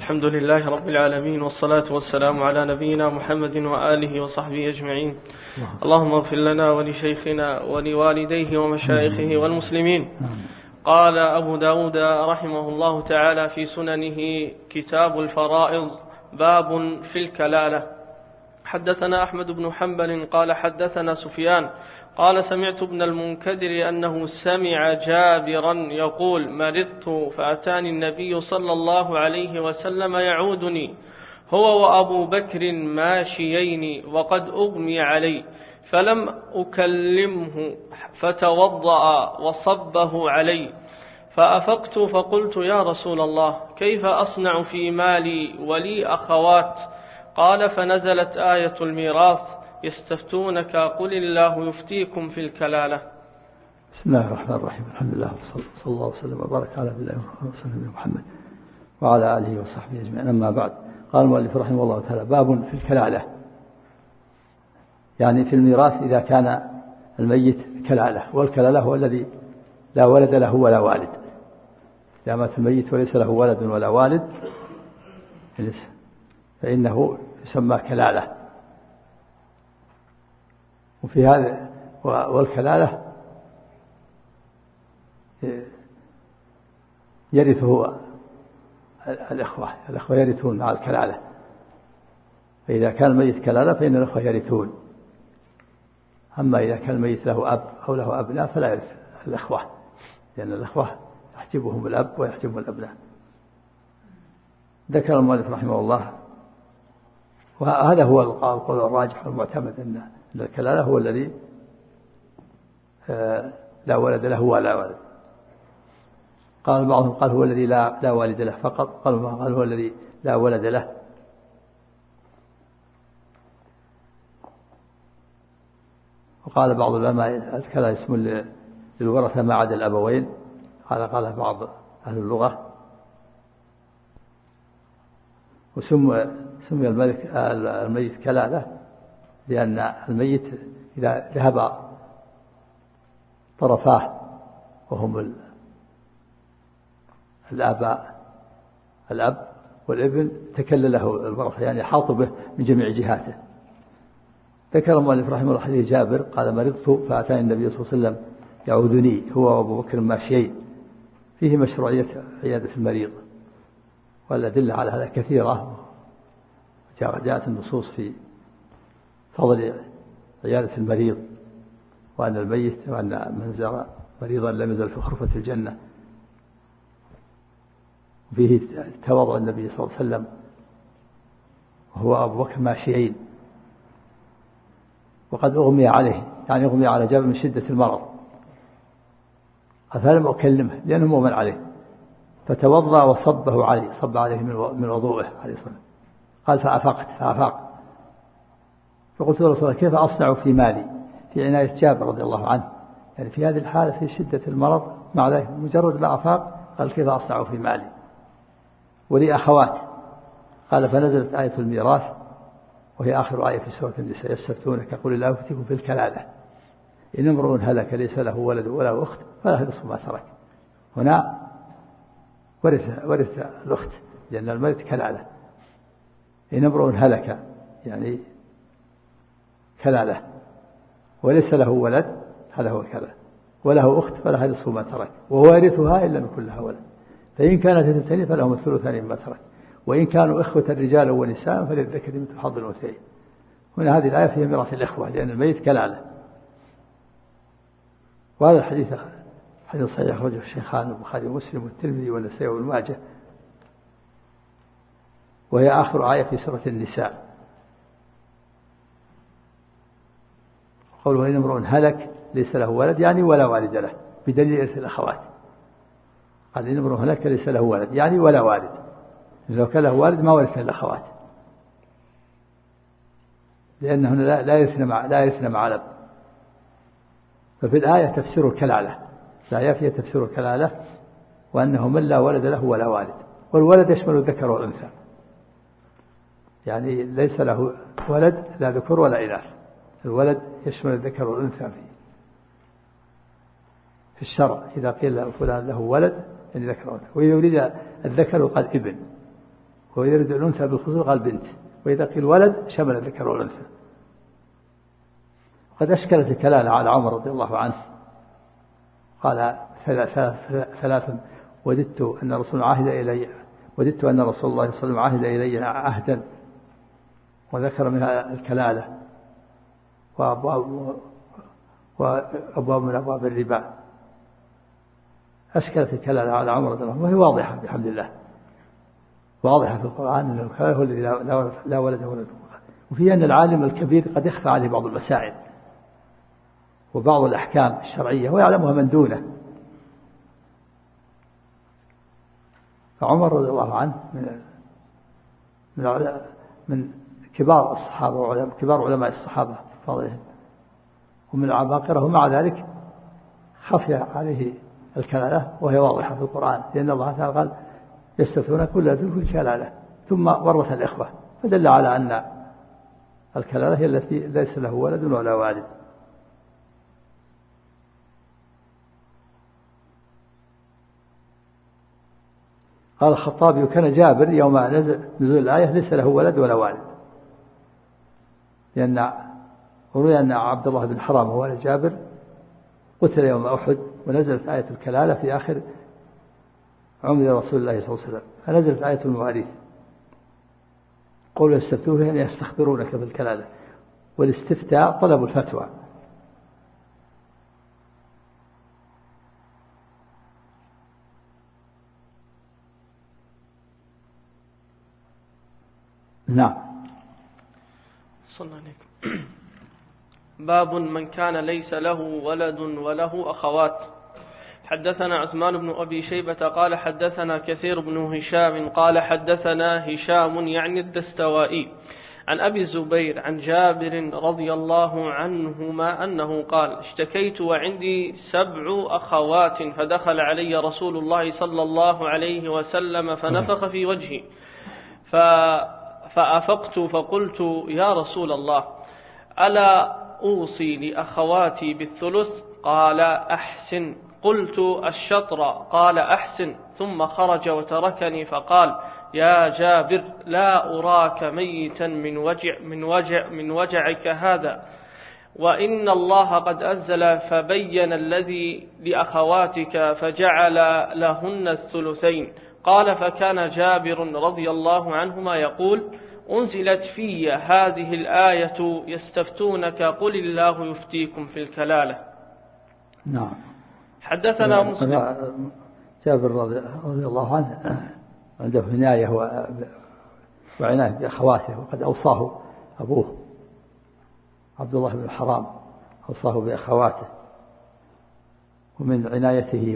الحمد لله رب العالمين، والصلاة والسلام على نبينا محمد وآله وصحبه أجمعين. اللهم اغفر لنا ولشيخنا ولوالديه ومشايخه والمسلمين. قال أبو داود رحمه الله تعالى في سننه: كتاب الفرائض، باب في الكلالة. حدثنا أحمد بن حنبل قال حدثنا سفيان قال سمعت ابن المنكدر أنه سمع جابرا يقول: مرضت فأتاني النبي صلى الله عليه وسلم يعودني هو وأبو بكر ماشيين وقد أغمي علي، فلم أكلمه فتوضأ وصبه علي، فأفقت فقلت: يا رسول الله، كيف أصنع في مالي ولي أخوات؟ قال: فنزلت آية الميراث: يستفتونك قل الله يفتيكم في الكلالة. بسم الله الرحمن الرحيم. الحمد لله صلى الله وسلم وبارك على نبينا محمد وعلى آله وصحبه أجمعين. أما بعد، قال المؤلف رحمه الله تعالى: باب في الكلالة، يعني في الميراث إذا كان الميت كلالة. والكلالة هو الذي لا ولد له ولا والد. إذا مات الميت وليس له ولد ولا والد فإنه يسمى كلالة. وفي هذا والكلالة يرثه الإخوة يرثون مع الكلالة. فإذا كان الميت كلالة فإن الإخوة يرثون. أما إذا كان الميت له أب أو له أبناء فلا يرث الإخوة، لأن الإخوة يحجبهم الأب ويحجبهم الأبناء. ذكر المؤلف رحمه الله، وهذا هو القول الراجح والمعتمد، أن الكلالة هو الذي لا ولد له ولا ولد. قال بعضهم قال هو الذي لا والد له فقط، قال هو الذي لا ولد له. وقال بعض العلماء: الكلالة اسم للورثة ما عدا الأبوين. قال بعض أهل اللغة. وسمي الميت كلالة لأن الميت إذا ذهب طرفاه وهم الأب والابن تكلله الورثة، يعني حاط به من جميع جهاته. ذكر المؤلف رحمه الله حديث جابر قال: مرضت فأتاني النبي صلى الله عليه وسلم يعودني هو وأبو بكر ماشيين، فيه مشروعية عيادة المريض، والأدلة على هذا كثيرة. جاءت النصوص في فضل عيادة المريض، وأن الميت وأن من زار مريضا لم يزل في غرفة الجنة. وفيه تواضع النبي صلى الله عليه وسلم وهو أبو بكر ماشيين، وقد أغمي عليه، يعني أغمي على جابر من شدة المرض. فلم أكلمه لأنه مؤمن عليه، فتوضأ وصبه عليه، صب عليه من وضوءه عليه الصلاة. قال: فأفاق فقلت: يا رسول الله، كيف أصنع في مالي؟ في عناية جابر رضي الله عنه، يعني في هذه الحالة في شدة المرض، مع ذلك مجرد ما أفاق قال: كيف أصنع في مالي ولي أخوات؟ قال: فنزلت آية الميراث، وهي آخر آية في سورة النساء: يستفتونك قل الله يفتيكم في الكلالة، إن امرؤ هلك ليس له ولد ولا أخت فله نصف ما ترك. هنا ورث الأخت لأن الميت كلالة. إن امرؤ هلك يعني كلالة وليس له ولد، هذا هو الكلالة، وله أخت فلها نصف ما ترك، ووارثها إن لم يكن لها ولد، فإن كانت اثنتين فلهم الثلثان مما ترك، وإن كانوا إخوة رجال ونساء فللذكر مثل حظ الأنثيين. هنا هذه الآية فيها ميراث الإخوة لأن الميت كلالة. وهذا الحديث حديث صحيح أخرجه الشيخان البخاري ومسلم والترمذي والنسائي وابن ماجه، وهي آخر آية في سورة النساء. قوله: إن امرؤ هلك ليس له ولد، يعني ولا والد له، بدليل إرث الأخوات. قال: إن امرؤ هلك ليس له ولد، يعني ولا والد. لو كان له والد ما ورث الأخوات، لأنهن لا يرثن مع الأب. ففي الآية تفسير الكلالة، الآية فيها تفسير الكلالة، وأنه من لا ولد له ولا والد. والولد يشمل الذكر والأنثى، يعني ليس له ولد لا ذكر ولا إناث. الولد يشمل الذكر والأنثى في الشرع. إذا قيل فلان له ولد يعني ذكر وأنثى، وإذا يريد الذكر قال ابن، ويرد الأنثى بالخصوص قال بنت، وإذا قيل ولد شمل الذكر والأنثى. وقد أشكلت الكلالة على عمر رضي الله عنه، قال ثلاثا وددت أن رسول الله عهد إلي وددت أن رسول الله صلى الله عليه وسلم عهد إلي عهدا، وذكر منها الكلالة وأبواب من أبواب الربا. أشكلت الكلالة على عمر رضي الله عنه، وهي واضحة بحمد الله، واضحة في القرآن أن الكلالة هو الذي لا ولد ولد. وفي أن العالم الكبير قد يخفى عليه بعض المسائل وبعض الأحكام الشرعية ويعلمها من دونه. فعمر رضي الله عنه من كبار الصحابة وكبار علماء الصحابة فضلهم ومن العباقرة، ومع ذلك خفي عليه الكلالة وهي واضحة في القرآن، لأن الله تعالى قال يستفتون كل ذو الكلالة، ثم ورث الإخوة، فدل على أن الكلالة هي التي ليس له ولد ولا والد. قال الخطابي: كان جابر يوم نزول الآية ليس له ولد ولا والد، لأن روي أن عبد الله بن حرام هو جابر قتل يوم أحد، ونزلت آية الكلالة في آخر عمر رسول الله صلى الله عليه وسلم، فنزلت آية المواريث. قولوا يستفتوه أن يستخبرونك في الكلالة، والاستفتاء طلب الفتوى. نعم. صلى الله عليكم. باب من كان ليس له ولد وله أخوات. حدثنا عثمان بن أبي شيبة قال حدثنا كثير بن هشام قال حدثنا هشام يعني الدستوائي عن أبي الزبير عن جابر رضي الله عنهما أنه قال: اشتكيت وعندي 7 أخوات، فدخل علي رسول الله صلى الله عليه وسلم فنفخ في وجهي، فأفقت فقلت: يا رسول الله، ألا أوصي لأخواتي بالثلث؟ قال: أحسن. قلت: الشطر؟ قال: أحسن. ثم خرج وتركني، فقال: يا جابر، لا أراك ميتا من وجعك هذا، وإن الله قد أنزل فبين الذي لأخواتك فجعل لهن الثلثين. قال: فكان جابر رضي الله عنهما يقول: أنزلت في هذه الآية يستفتونك قل الله يفتيكم في الكلالة. نعم. حدثنا مسلم. جابر رضي الله عنه عنده عناية وعناية بأخواته، وقد أوصاه أبوه عبد الله بن حرام، أوصاه بأخواته، ومن عنايته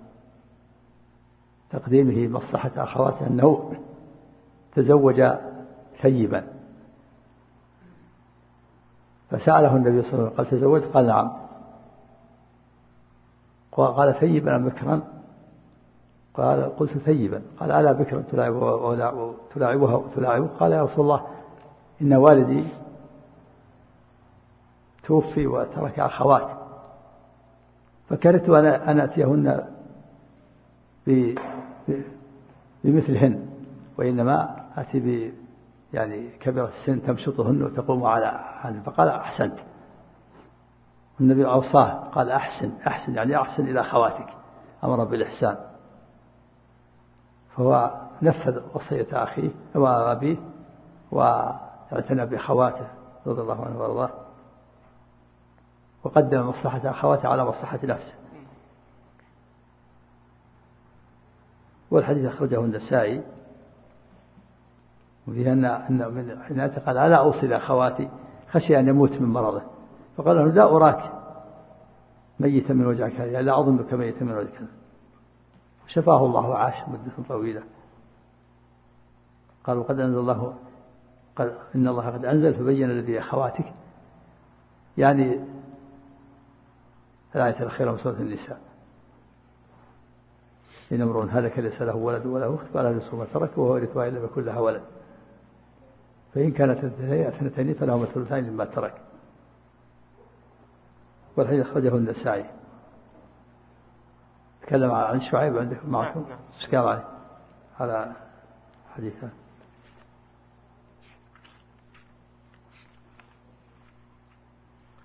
وتقديمه مصلحة أخواته أنه تزوج ثيبا، فسأله النبي صلى الله عليه وسلم قال: تزوجت؟ قال: نعم. قال: ثيبا أم بكرا؟ قال: قلت ثيبا. قال: ألا بكرا تلاعبها وتلاعبه؟ قال: يا رسول الله، إن والدي توفي وترك أخوات، فكرهت أن أتيهن بمثلهن، وإنما أتي يعني كبيرة السن تمشطهن وتقوم على حال. فقال: أحسنت. النبي أوصاه قال: أحسن يعني أحسن إلى أخواتك، أمر بالإحسان. فهو نفذ وصية أخيه وأبيه واعتنى بأخواته رضي الله عنه وارضاه، وقدم مصلحة أخواته على مصلحة نفسه. والحديث أخرجه النسائي، وفيه أن من عنايته قال: ألا أوصي لأخواتي، خشي أن يموت من مرضه، فقال له: لا أراك ميتا من وجعك هذا، لا أظنك ميتا من وجعك هذا. شفاه الله وعاش مدة طويلة. قال: وقد أنزل الله، قال: إن الله قد أنزل فبين الذي أخواتك، يعني الآية الأخيرة من سورة النساء: إن امرؤ هلك ليس له ولد وله أخت فله نصف ما ترك وهو يرثها إن لم يكن لها ولد، فإن كانت اثنتين فلهما الثلثان مما ترك. والحديث أخرجه النسائي. تكلم عن شعيب عندكم معكم؟ إيش قال عليه على حديثه؟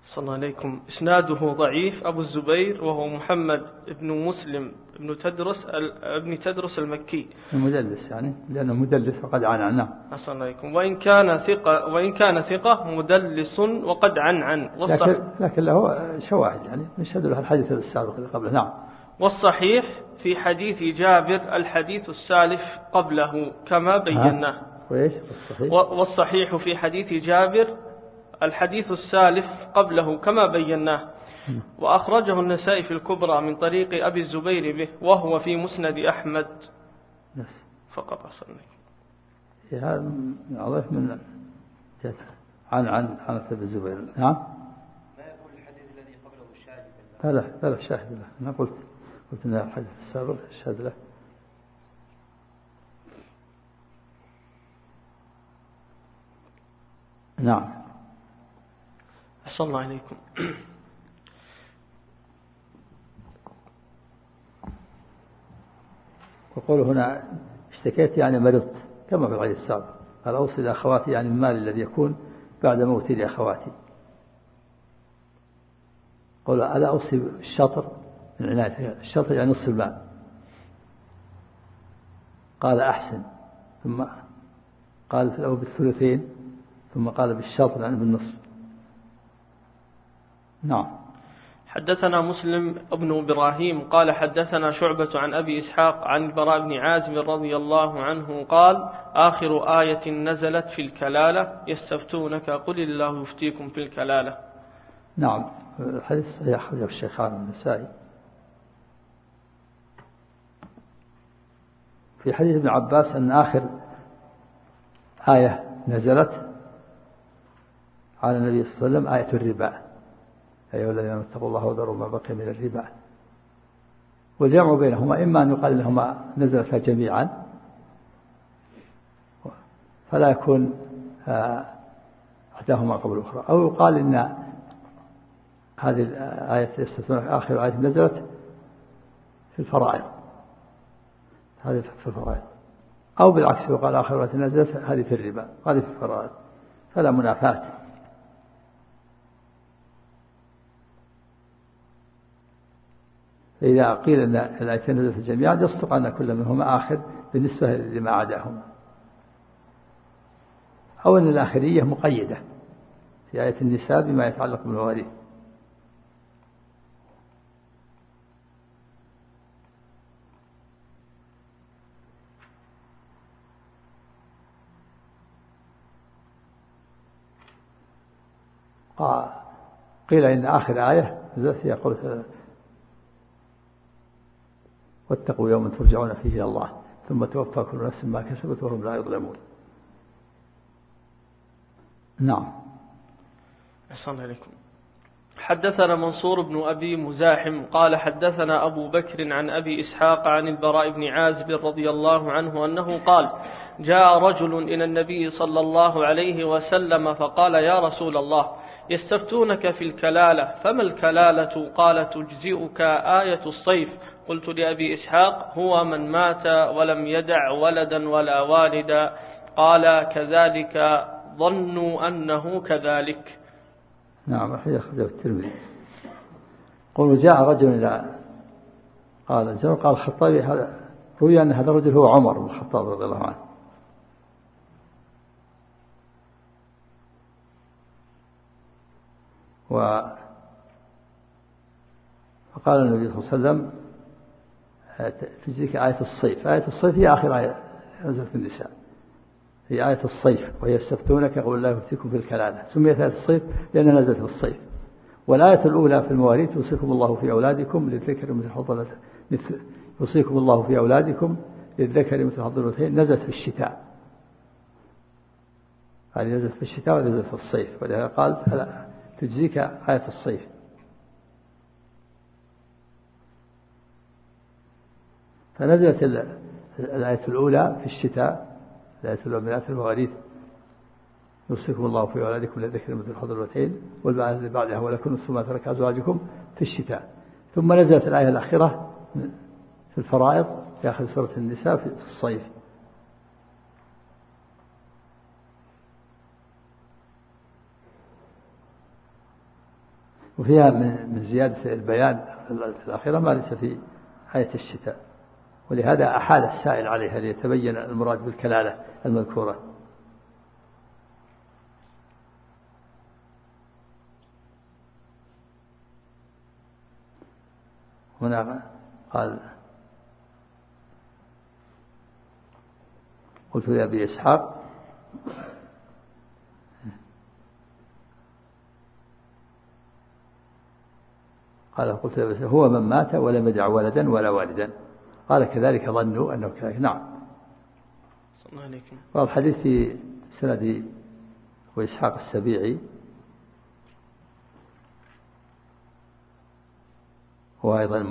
صلى الله عليكم. إسناده ضعيف أبو الزبير وهو محمد بن مسلم ابن تدرس المكي المدلس، يعني لأنه مدلس وقد عنعناه. صلى الله عليكم. وإن كان ثقة مدلس وقد عنعن. لكن له شواهد يعني نشهد له الحديث السابق اللي قبله. نعم. والصحيح في حديث جابر الحديث السالف قبله كما بيناه. والصحيح في حديث جابر الحديث السالف قبله كما بيناه. وأخرجه النسائي في الكبرى من طريق أبي الزبير به، وهو في مسند أحمد فقط. أصلا هذا عرف من عن أبي الزبير. نعم. ما يقول الحديث الذي قبله الشاهد لا الشاهد له. أنا قلت إن الحديث السابق الشاهد له. نعم. أحسن الله عليكم. وقوله هنا اشتكيت يعني مرضت كما في الحديث السابق. قال أوصي لأخواتي يعني المال الذي يكون بعد موتي لأخواتي. قال ألا أوصي الشطر من عناية، الشطر يعني نصف المال. قال أحسن، ثم قال في الأول بالثلثين، ثم قال بالشطر يعني بالنصف. نعم. حدثنا مسلم ابن إبراهيم قال حدثنا شعبة عن أبي إسحاق عن البراء بن عازب رضي الله عنه قال آخر آية نزلت في الكلالة يستفتونك قل الله يفتيكم في الكلالة. نعم. الحديث صحيح أخرجه الشيخان والنسائي. في حديث ابن عباس أن آخر آية نزلت على النبي صلى الله عليه وسلم آية الربا، أيها الذين اتقوا الله وذروا ما بقي من الربا. والجمع بينهما إما أن يقال إنهما نزلتا جميعا فلا يكون إحداهما قبل الأخرى، أو يقال إن هذه الآية يستثنون آخر آية نزلت في الفرائض، هذه في الفرائض، أو بالعكس يقال آخر آية نزلت هذه في الربا، هذه في الفرائض، فلا منافاة. إذا قيل أن الآيتين نزلت جميعا يصدق أن كل منهما آخر بالنسبة لما عداهما، أو أن الآخرية مقيدة في آية النساء بما يتعلق بالمواريث. قيل إن آخر آية نزلت فيها قول واتقوا يوما ترجعون فيه إلى الله ثم توفى كل نفس ما كسبت وهم لا يظلمون. نعم. أحسن عليكم. حدثنا منصور بن أبي مزاحم قال حدثنا أبو بكر عن أبي إسحاق عن البراء بن عازب رضي الله عنه أنه قال جاء رجل إلى النبي صلى الله عليه وسلم فقال يا رسول الله يستفتونك في الكلالة فما الكلالة؟ قال تجزئك آية الصيف. قلت لأبي إسحاق هو من مات ولم يدع ولدا ولا والدا. قال كذلك ظنوا أنه كذلك. نعم. أخرجه الترمذي. قل جاء رجل إلى قال الخطابي هذا روي أن هذا الرجل هو عمر بن الخطاب رضي الله عنه. فقال النبي صلى الله عليه وسلم تجزيك آية الصيف. آية الصيف هي آخر آية نزلت في النساء، هي آية الصيف، وهي يستفتونك قل الله يفتيكم في الكلالة. سميت آية الصيف لأنها نزلت في الصيف. والآية الأولى في المواريث يوصيكم الله في أولادكم للذكر مثل حظ يوصيكم الله في أولادكم للذكر مثل حظ الأنثيين نزلت في الشتاء. هذه نزلت في الشتاء ونزلت في الصيف، ولهذا قال تجزيك آية الصيف. فنزلت الآية الأولى في الشتاء، الآية الأولى من آيات المواريث يوصيكم الله في أولادكم للذكر مثل حظ الأنثيين والبعد بعدها ولكم ثم ما ترك أزواجكم في الشتاء. ثم نزلت الآية الأخيرة في الفرائض في آخر سورة النساء في الصيف. وفيها من زيادة البيان الأخيرة ما ليس في آية الشتاء، ولهذا أحال السائل عليها ليتبين المراد بالكلالة المذكورة. هنا قال قلت لأبي إسحاق قال قلت لأبي إسحاق هو من مات ولم يدع ولدا ولا والدا، قال كذلك ظنوا أنه كذلك. نعم. والحديث في سند أبي إسحاق السبيعي هو أيضا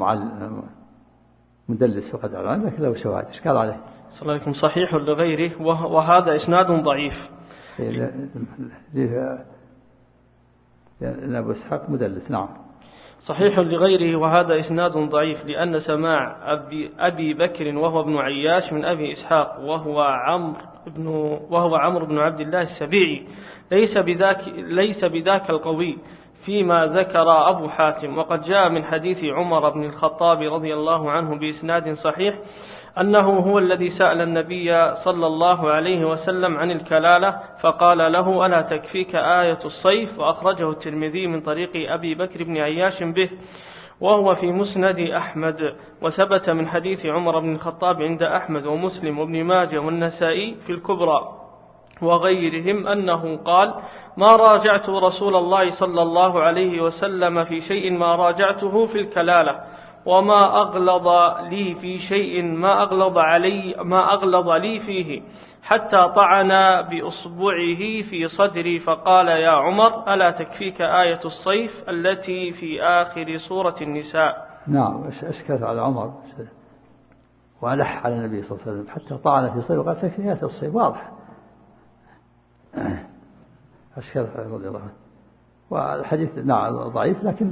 مدلس وقد أعلن، لكن له شواهد. إيش قال عليه؟ صلى الله عليه وسلم صحيح لغيره وهذا إسناد ضعيف. لأن أبو إسحاق مدلس. نعم. صحيح لغيره وهذا إسناد ضعيف، لأن سماع أبي بكر وهو ابن عياش من أبي إسحاق وهو عمرو بن عبد الله السبيعي ليس بذاك القوي فيما ذكر أبو حاتم. وقد جاء من حديث عمر بن الخطاب رضي الله عنه بإسناد صحيح أنه هو الذي سأل النبي صلى الله عليه وسلم عن الكلالة فقال له ألا تكفيك آية الصيف، وأخرجه الترمذي من طريق أبي بكر بن عياش به وهو في مسند أحمد. وثبت من حديث عمر بن الخطاب عند أحمد ومسلم وابن ماجه والنسائي في الكبرى وغيرهم أنه قال ما راجعت رسول الله صلى الله عليه وسلم في شيء ما راجعته في الكلالة، وما أغلظ لي في شيء ما أغلظ لي فيه، حتى طعن بأصبعه في صدري فقال يا عمر ألا تكفيك آية الصيف التي في آخر سورة النساء. نعم. أشكت على عمر وألح على النبي صلى الله عليه وسلم حتى طعن في صدره وقال تكفي آية الصيف، واضح. أشكت رضي الله عنه. والحديث نعم ضعيف، لكن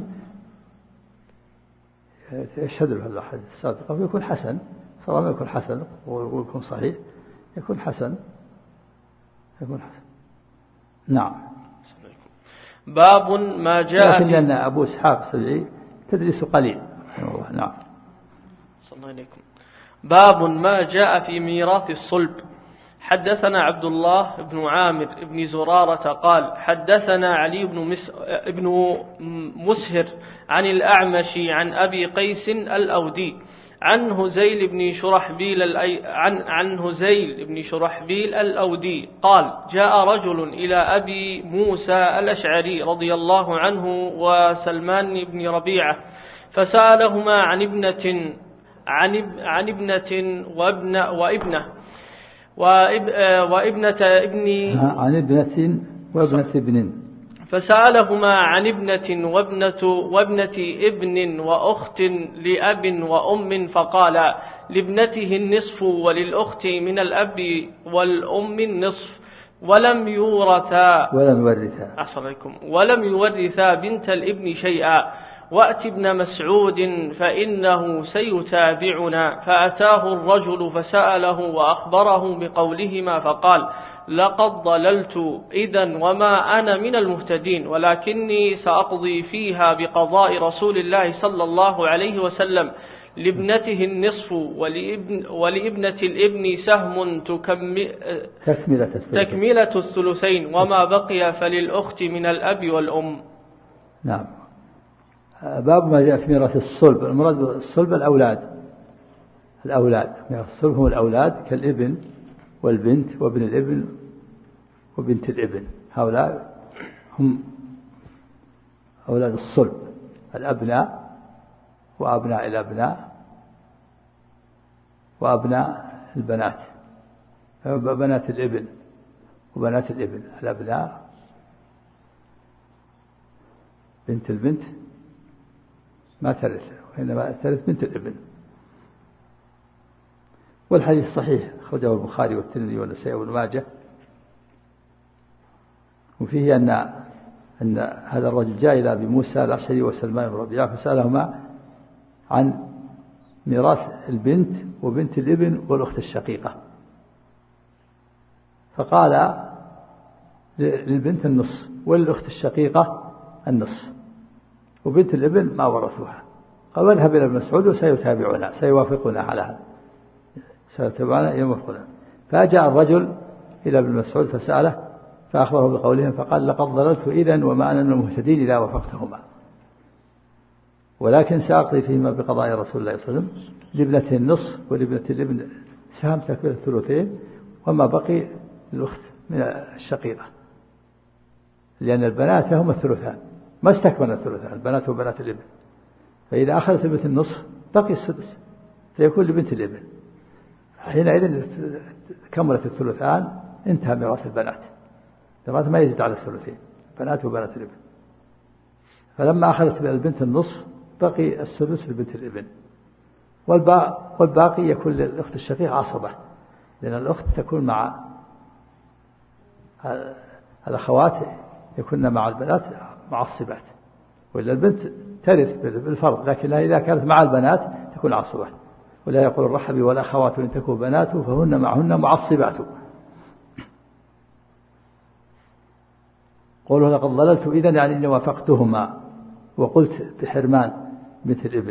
يشهد له الأحاديث السابقة ويكون حسن. طالما يكون حسن ويكون صحيح يكون حسن. نعم. باب ما جاء لكن لأن أبو إسحاق السبيعي تدريس قليل. نعم. صلى الله عليكم. باب ما جاء في ميراث الصلب. حدثنا عبد الله بن عامر بن زرارة قال حدثنا علي بن مسهر عن الأعمش عن أبي قيس الأودي عن هزيل بن شرحبيل الأودي قال جاء رجل إلى أبي موسى الأشعري رضي الله عنه وسلمان بن ربيعة فسألهما عن ابنة وابنة ابن عن ابنة وابنة ابن، فسألهما عن ابنة وابنة ابن وأخت لأب وأم، فقال لابنته النصف وللأخت من الأب والأم النصف، ولم يورثا بنت الابن شيئا، وأت ابن مسعود فإنه سيتابعنا. فأتاه الرجل فسأله وأخبره بقولهما فقال لقد ضللت إذن وما أنا من المهتدين، ولكني سأقضي فيها بقضاء رسول الله صلى الله عليه وسلم، لابنته النصف ولابنة الابن سهم تكملة الثلثين، وما بقي فللأخت من الأب والأم. نعم. باب ما جاء في ميراث الصلب. المراد بالصلب الأولاد. ميراث الصلب هم الأولاد كالابن والبنت وابن الابن وبنت الابن، هؤلاء هم أولاد الصلب، الأبناء وأبناء الأبناء وأبناء البنات، بنات الابن وبنات الابن، الأبناء بنت البنت ما ترث، وإنما ترث بنت الابن. والحديث صحيح أخرجه البخاري والترمذي والنسائي وابن ماجه، وفيه أن هذا الرجل جاء إلى أبي موسى الأشعري وسلمان بن ربيعة فسألهما عن ميراث البنت وبنت الابن والأخت الشقيقة، فقال للبنت النصف وللأخت الشقيقة النصف، وبنت الابن ما ورثوها. قال واذهب إلى ابن مسعود وسيتابعنا سيوافقنا على هذا، سيتابعنا يوافقنا. فجاء الرجل إلى ابن مسعود فسأله فأخبره بقولهم، فقال لقد ضللت إذن وما أنا من المهتدين إذا وافقتهما، ولكن سأقضي فيما بقضاء رسول الله صلى الله عليه وسلم، لابنته النصف ولابنة الابن سهم تكملة الثلثين، وما بقي الأخت من الشقيقة، لأن البنات هم الثلثان ما استكمل الثلثان، البنات وبنات الابن. فإذا أخذت بنت النصف بقي السدس فيكون لبنت الابن، حينئذ كملت الثلثان انتهى ميراث البنات، ميراث ما يزيد على الثلثين، بنات وبنات الابن. فلما أخذت البنت النصف بقي السدس لبنت الابن، والباقي يكون للأخت الشقيقة عصبة، لأن الأخت تكون مع الأخوات يكون مع البنات معصبات، وإلا البنت ترث بالفرض، لكنها إذا كانت مع البنات تكون عصبة. ولا يقول الرحبي والأخوات إن تكون بنات فهن معهن معصبات. قوله لقد ضللت إذن يعني إني وافقتهما وقلت بحرمان بنت الابن.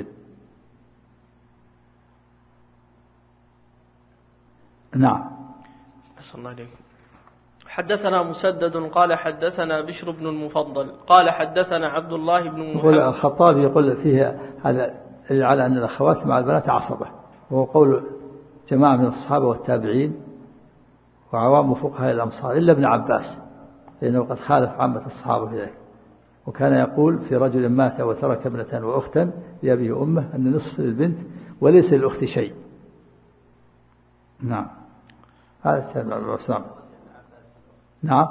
نعم. أحسن الله عليكم. حدثنا مسدد قال حدثنا بشر بن المفضل قال حدثنا عبد الله بن محمد. الخطابي يقول فيه هذا على أن الأخوات مع البنات عصبة، وهو قول جماعة من الصحابة والتابعين وعوام فقهاء الأمصار إلا ابن عباس، لأنه قد خالف عامة الصحابة في ذلك، وكان يقول في رجل مات وترك ابنة وأختا لأبيه وأمه أن نصف للبنت وليس للأخت شيء. نعم هذا السابع العصام. نعم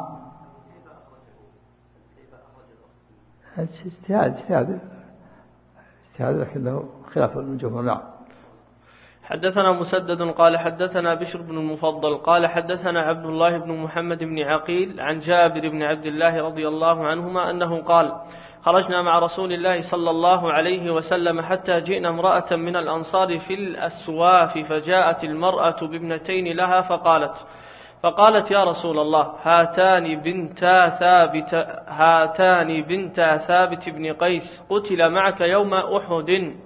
اجتهاد لكنه خلاف الجمهور. نعم. حدثنا مسدد قال حدثنا بشر بن المفضل قال حدثنا عبد الله بن محمد بن عقيل عن جابر بن عبد الله رضي الله عنهما أنه قال خرجنا مع رسول الله صلى الله عليه وسلم حتى جئنا امرأة من الأنصار في الأسواف، فجاءت المرأة بابنتين لها فقالت يا رسول الله هاتان بنتا ثابت بن قيس قتل معك يوم أحد،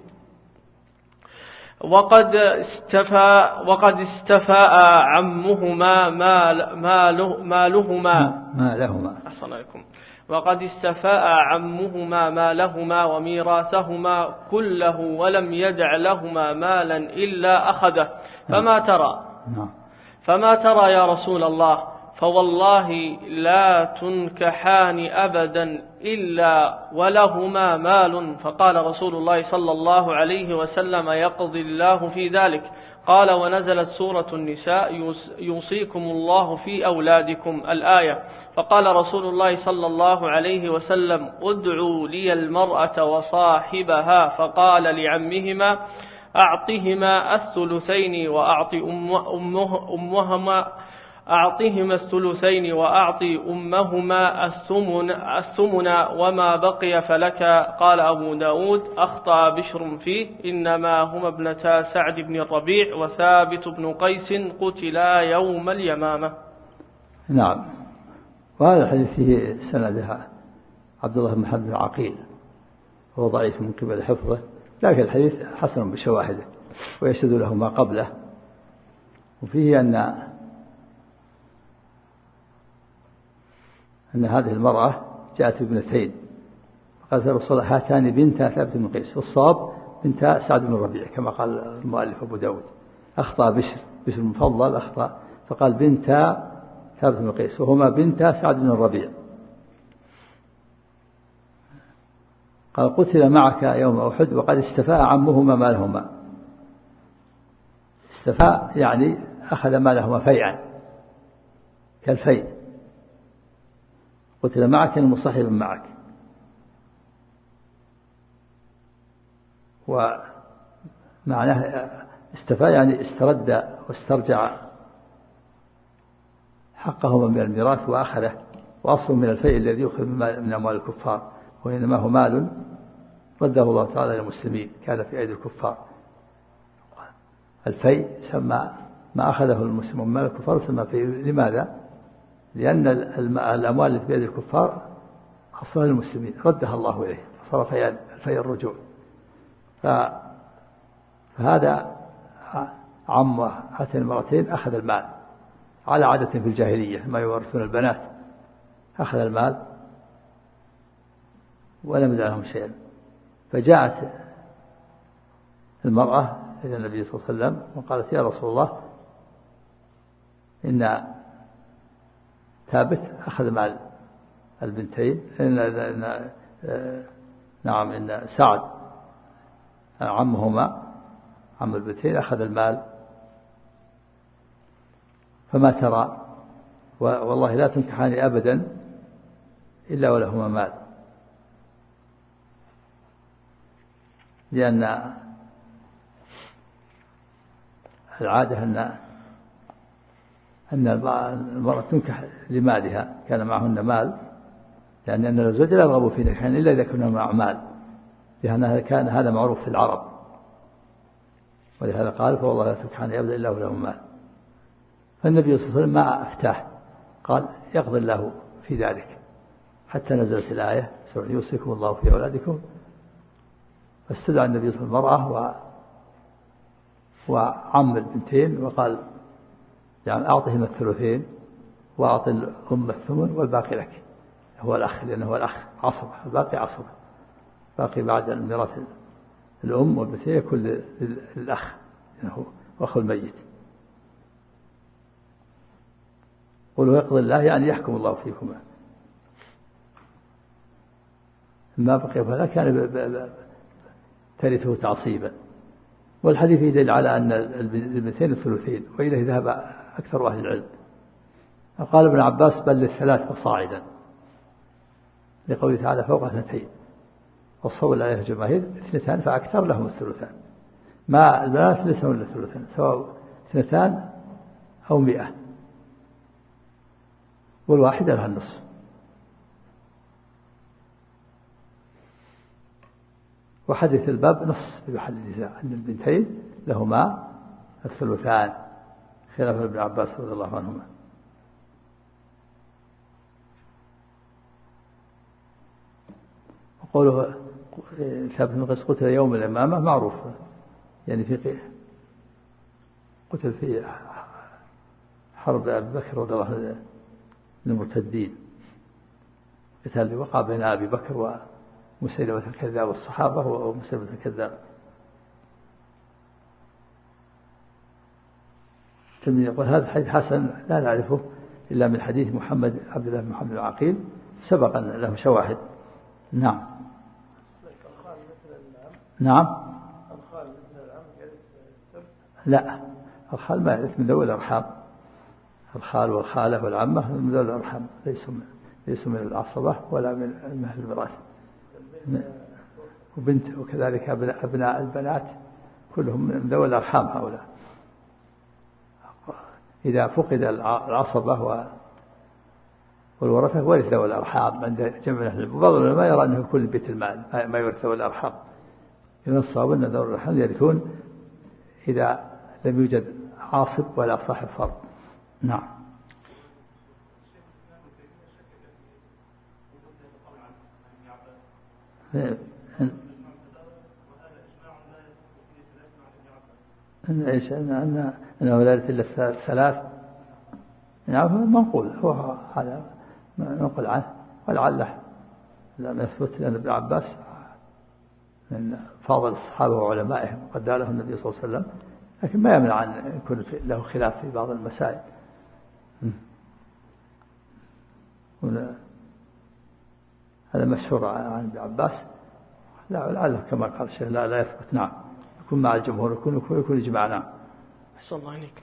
وقد استفاء عمهما مالهما أحسن عليكم، وقد استفاء عمهما مالهما وميراثهما كله ولم يدع لهما مالا إلا أخذه، فما ترى يا رسول الله؟ فوالله لا تنكحان أبدا إلا ولهما مال. فقال رسول الله صلى الله عليه وسلم يقضي الله في ذلك. قال ونزلت سورة النساء يوصيكم الله في أولادكم الآية. فقال رسول الله صلى الله عليه وسلم ادعوا لي المرأة وصاحبها، فقال لعمهما أعطهما الثلثين أعطهما الثلثين وأعطي أمهما الثمن وما بقي فلك. قال أبو داود أخطأ بشر فيه، إنما هما ابنتا سعد بن الربيع وثابت بن قيس قتلا يوم اليمامة. نعم. وهذا الحديث فيه سندها عبد الله بن محمد بن عقيل، هو ضعيف من قبل حفظه، لكن الحديث حسن بشواهده ويشهد له ما قبله. وفيه أن هذه المرأة جاءت بابنتين، قالت الرسول هاتان بنتا ثابت بن قيس، والصواب بنتا سعد بن الربيع كما قال المؤلف أبو داود. أخطأ بشر المفضل أخطأ فقال بنتا ثابت بن قيس، وهما بنتا سعد بن الربيع. قال قتل معك يوم أحد وقد استفاء عمهما مالهما. استفاء يعني أخذ مالهما فيعا كالفيء، قتل معك المصاحب معك. ومعناه استفاء يعني استرد واسترجع حقهما من الميراث وأخذه، وأصل من الفيء الذي يؤخذ من أموال الكفار، وإنما هو مال رده الله تعالى للمسلمين كان في أيدي الكفار. الفيء سمى ما أخذه المسلمون من الكفار سمى فيء. لماذا؟ لأن الأموال التي في أيدي الكفار أصلها للمسلمين ردها الله إليه صار في الرجوع. فهذا عم هاتين المرتين أخذ المال على عادة في الجاهلية ما يورثون البنات، أخذ المال ولم يدع لهم شيئا. فجاءت المرأة إلى النبي صلى الله عليه وسلم وقالت يا رسول الله إن ثابت أخذ مال البنتين، نعم إن سعد عمهما عم البنتين أخذ المال، فما ترى؟ والله لا تنكحان أبدا إلا ولهما مال، لأن العادة أن المرأة تنكح لمالها، كان معهن مال، لأن الزوج لا يرغب في نكاح إلا إذا كنا مع مال، لأن كان هذا معروف في العرب، ولهذا قال فوالله لا تنكحان أبدا إلا ولهما مال. فالنبي صلى الله عليه وسلم ما أفتاه، قال يقضي الله في ذلك، حتى نزلت الآية يوصيكم الله في أولادكم. فاستدعى النبي صلى الله عليه وسلم المرأة وعم البنتين وقال يعني أعطهم الثلثين وأعطي الأم الثمن والباقي لك، هو الأخ، لأنه هو الأخ عصبة، الباقي عصبة، باقي بعد الميراث الأم والبنتين يكون للأخ لأنه أخو الميت. قولوا يقضي الله يعني يحكم الله فيكما، ما بقي فلا كان ترثه تعصيبا. والحديث يدل على أن البنتين الثلثين، وإليه ذهب أكثر أهل العلم. قال ابن عباس بل للثلاث فصاعدا، لقوله تعالى فوق اثنتين، والصواب الآية الجماهير اثنتان فأكثر لهم الثلثان، ما البنات ليس لهم الثلثان سواء اثنتان أو 100، والواحدة لها النصف. وحديث الباب نص في محل النزاع أن البنتين لهما الثلثان خلاف ابن عباس رضي الله عنهما. وقوله ثابت بن قيس قتل يوم الإمامة معروف، يعني في قتل في حرب أبي بكر رضي الله عنه المرتدين، قتال اللي وقع بين أبي بكر ومسيلمة الكذاب والصحابة ومسيلمة الكذاب. يقول هذا حديث حسن لا نعرفه إلا من حديث محمد عبد الله بن محمد العقيل، سبق أن له شواهد. نعم نعم. لا، الخال ما يرث من ذوي الأرحام، الخال والخالة والعمة من ذوي الأرحام، ليسوا من العصبة ولا من أهل الميراث. وبنت وكذلك أبناء البنات كلهم من ذوي الأرحام هؤلاء. إذا فقد العصبة والورثة ورث ذوي الأرحام عند جمع أهل العلم. وبعض العلماء يرى أنه كل بيت المال ما يورث ذوي الأرحام، إذن الصواب أن ذوي الأرحام يرثون إذا لم يوجد عاصب ولا صاحب فرض. نعم. أنه لا يرث إلا الثلاث، نعم منقول، هو هذا منقول عنه، ولعله لم يثبت، لأن ابن عباس من فاضل الصحابة وعلمائهم وقد دعا له النبي صلى الله عليه وسلم، لكن ما يمنع أن يكون له خلاف في بعض المسائل. هذا مشهور عن ابن عباس، لعله كما قال الشيخ لا يثبت. نعم، يكون مع الجمهور، يكون إجماع. نعم. أحسن الله عليك.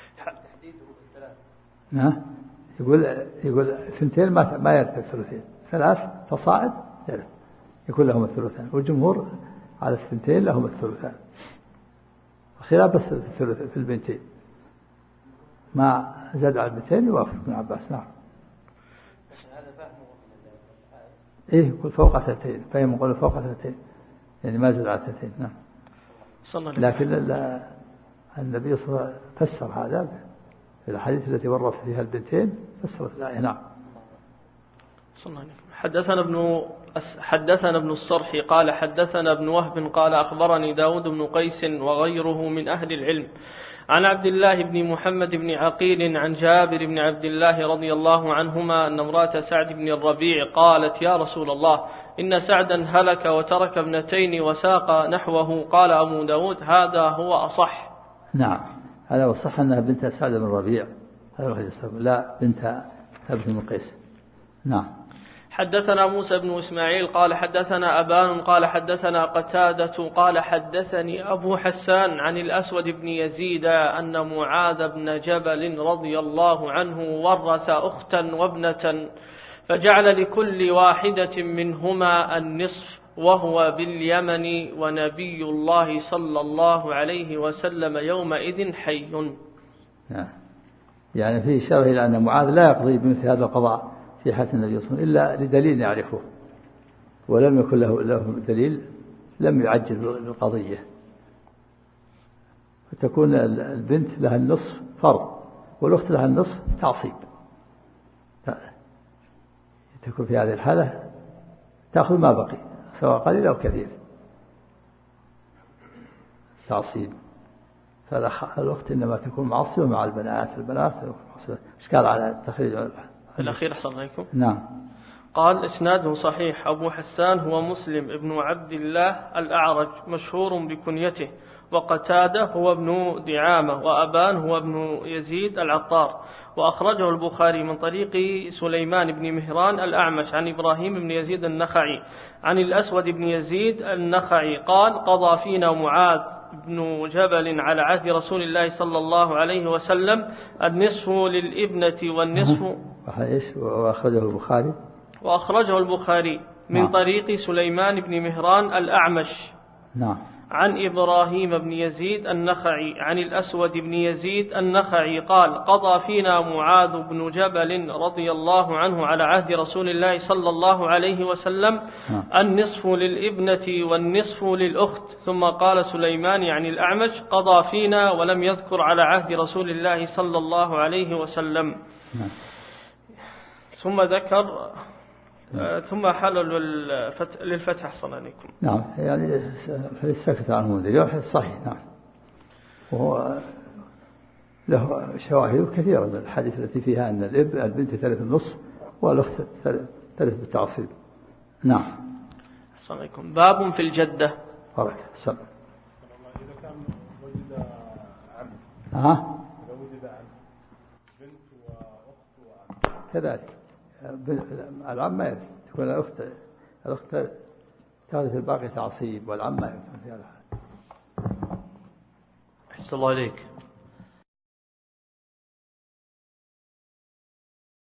نعم، يقول ثنتين ما يرث الثلثين، ثلاث فصاعد يرث يكون لهم الثلثان، والجمهور على الثنتين لهم الثلثان، خلاف بس في البنتين ما زاد على البنتين يوافق ابن عباس. نعم. هذا فهمه إيه، يقول فوق اثنتين، فهم يقول فوق اثنتين يعني ما زاد على اثنتين. نعم. لكن النبي صلى الله عليه وسلم فسر هذا في الحديث التي ورث فيها البنتين، فسرت الآية. نعم. صلى الله عليه وسلم. حدثنا ابن الصرح قال حدثنا ابن وهب قال أخبرني داود بن قيس وغيره من أهل العلم عن عبد الله بن محمد بن عقيل عن جابر بن عبد الله رضي الله عنهما أن امرأة سعد بن الربيع قالت يا رسول الله إن سعدا هلك وترك ابنتين وساق نحوه. قال أبو داود هذا هو أصح. نعم هذا هو الصح أنها بنت سعد بن الربيع لا بنت ثابت بن قيس. نعم. حدثنا موسى بن إسماعيل قال حدثنا أبان قال حدثنا قتادة قال حدثني أبو حسان عن الأسود بن يزيد أن معاذ بن جبل رضي الله عنه ورث أختا وابنة فجعل لكل واحدة منهما النصف وهو باليمن ونبي الله صلى الله عليه وسلم يومئذ حي. يعني فيه شبه إلى أن معاذ لا يقضي بمثل هذا القضاء في حياة النبي صلى الله عليه وسلم إلا لدليل يعرفه، ولم يكن له دليل لم يعجل بالقضية، فتكون البنت لها النصف فرض والأخت لها النصف تعصيب. تكون في هذه الحالة تأخذ ما بقي سواء قليل أو كثير تعصيب. فالأخت إنما تكون معصبة مع البنات إشكال على التخريج الأخير. أحسن عليكم. نعم. قال إسناده صحيح. أبو حسان هو مسلم ابن عبد الله الأعرج مشهور بكنيته، وقتادة هو ابن دعامة، وأبان هو ابن يزيد العطار. وأخرجه البخاري من طريق سليمان بن مهران الأعمش عن إبراهيم بن يزيد النخعي عن الأسود بن يزيد النخعي قال قضى فينا معاذ بن جبل على عهد رسول الله صلى الله عليه وسلم النصف للابنة والنصف. وأخرجه البخاري من طريق سليمان بن مهران الأعمش عن إبراهيم بن يزيد النخعي عن الأسود بن يزيد النخعي قال قضى فينا معاذ بن جبل رضي الله عنه على عهد رسول الله صلى الله عليه وسلم النصف للابنة والنصف للأخت. ثم قال سليمان يعني الأعمش قضى فينا ولم يذكر على عهد رسول الله صلى الله عليه وسلم. ثم ذكر ثم حل للفتح. أحسن عليكم. نعم يعني السكت عنه منذر صحيح. نعم وهو له شواهد كثيرة من الحديث التي فيها أن البنت ترث النصف والأخت ترث بالتعصيب. نعم. أحسن عليكم. باب في الجدة. بارك سلام. إذا كان وجد عم إذا وجد عم بنت وأخت وعم كذلك العم ما يرث، تكون الأخت ترث الباقي تعصيب والعم ما يرث في هذا الحال. أحسن الله إليك.